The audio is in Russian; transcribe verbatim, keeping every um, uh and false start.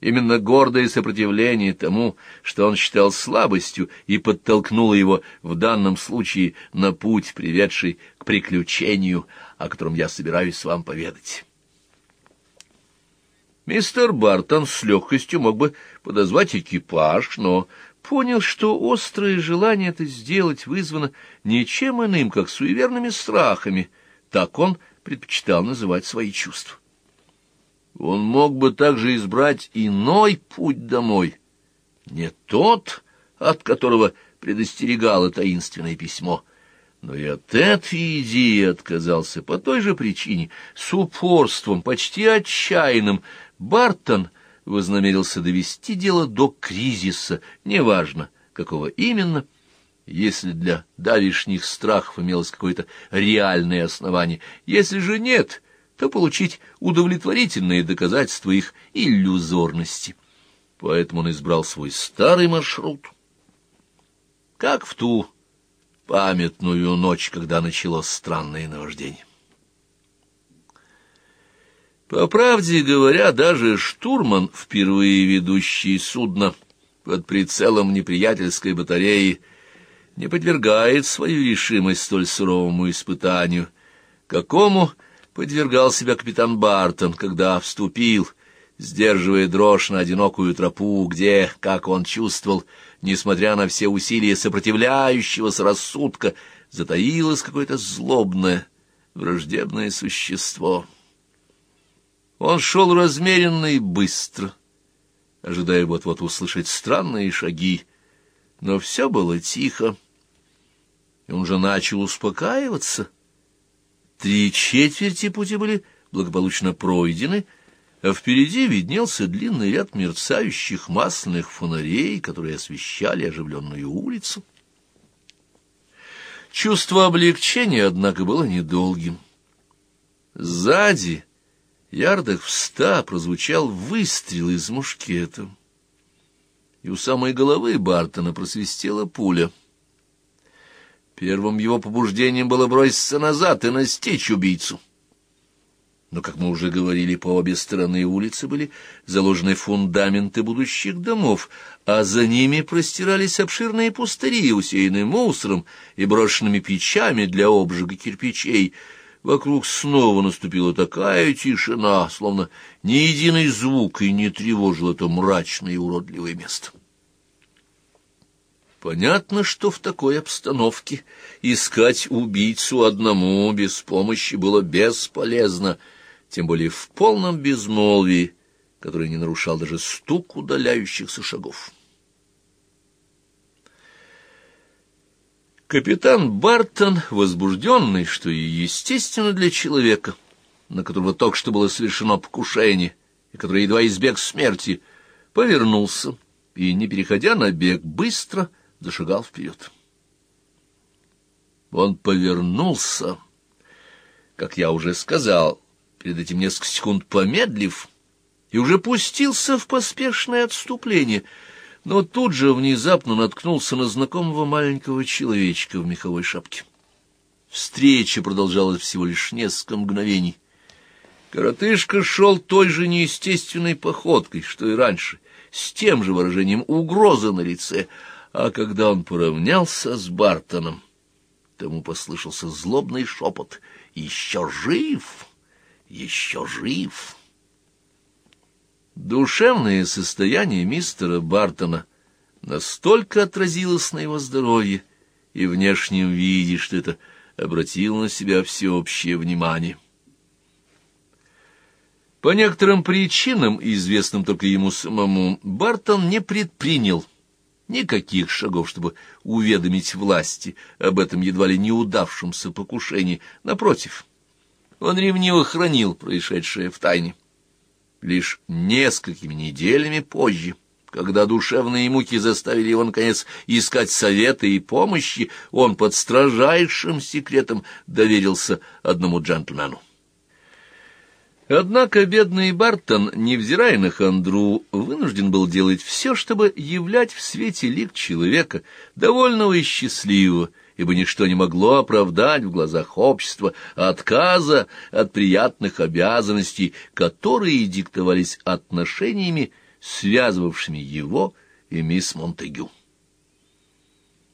Именно гордое сопротивление тому, что он считал слабостью, и подтолкнуло его в данном случае на путь, приведший к приключению, о котором я собираюсь вам поведать. Мистер Бартон с легкостью мог бы подозвать экипаж, но понял, что острое желание это сделать вызвано ничем иным, как суеверными страхами. Так он предпочитал называть свои чувства. Он мог бы также избрать иной путь домой, не тот, от которого предостерегало таинственное письмо, но и от этой идеи отказался по той же причине. С упорством, почти отчаянным, Бартон вознамерился довести дело до кризиса, неважно, какого именно. Если для давешних страхов имелось какое-то реальное основание, если же нет, то получить удовлетворительные доказательства их иллюзорности. Поэтому он избрал свой старый маршрут. Как в ту памятную ночь, когда началось странное наваждение. По правде говоря, даже штурман, впервые ведущий судно под прицелом неприятельской батареи, не подвергает свою решимость столь суровому испытанию, какому подвергал себя капитан Бартон, когда вступил, сдерживая дрожь на одинокую тропу, где, как он чувствовал, несмотря на все усилия сопротивляющегося рассудка, затаилось какое-то злобное, враждебное существо. Он шел размеренно и быстро, ожидая вот-вот услышать странные шаги, но все было тихо, и он же начал успокаиваться. Три четверти пути были благополучно пройдены, а впереди виднелся длинный ряд мерцающих масляных фонарей, которые освещали оживленную улицу. Чувство облегчения, однако, было недолгим. Сзади, ярдах в ста, прозвучал выстрел из мушкета, и у самой головы Бартона просвистела пуля. Первым его побуждением было броситься назад и настичь убийцу. Но, как мы уже говорили, по обе стороны улицы были заложены фундаменты будущих домов, а за ними простирались обширные пустыри, усеянные мусором и брошенными печами для обжига кирпичей. Вокруг снова наступила такая тишина, словно ни единый звук и не тревожил это мрачное и уродливое место. Понятно, что в такой обстановке искать убийцу одному без помощи было бесполезно, тем более в полном безмолвии, который не нарушал даже стук удаляющихся шагов. Капитан Бартон, возбужденный, что и естественно для человека, на которого только что было совершено покушение, и который едва избег смерти, повернулся и, не переходя на бег, быстро зашагал вперед. Он повернулся, как я уже сказал, перед этим несколько секунд помедлив, и уже пустился в поспешное отступление, но тут же внезапно наткнулся на знакомого маленького человечка в меховой шапке. Встреча продолжалась всего лишь несколько мгновений. Коротышка шел той же неестественной походкой, что и раньше, с тем же выражением угрозы на лице, а когда он поравнялся с Бартоном, тому послышался злобный шепот: «Еще жив! Еще жив!» Душевное состояние мистера Бартона настолько отразилось на его здоровье и внешнем виде, что это обратило на себя всеобщее внимание. По некоторым причинам, известным только ему самому, Бартон не предпринял никаких шагов, чтобы уведомить власти об этом едва ли неудавшемся покушении. Напротив, он ревниво хранил происшедшее в тайне. Лишь несколькими неделями позже, когда душевные муки заставили его, наконец, искать совета и помощи, он под строжайшим секретом доверился одному джентльмену. Однако бедный Бартон, невзирая на хандру, вынужден был делать все, чтобы являть в свете лик человека, довольного и счастливого, ибо ничто не могло оправдать в глазах общества отказа от приятных обязанностей, которые диктовались отношениями связывавшими его и мисс Монтегю.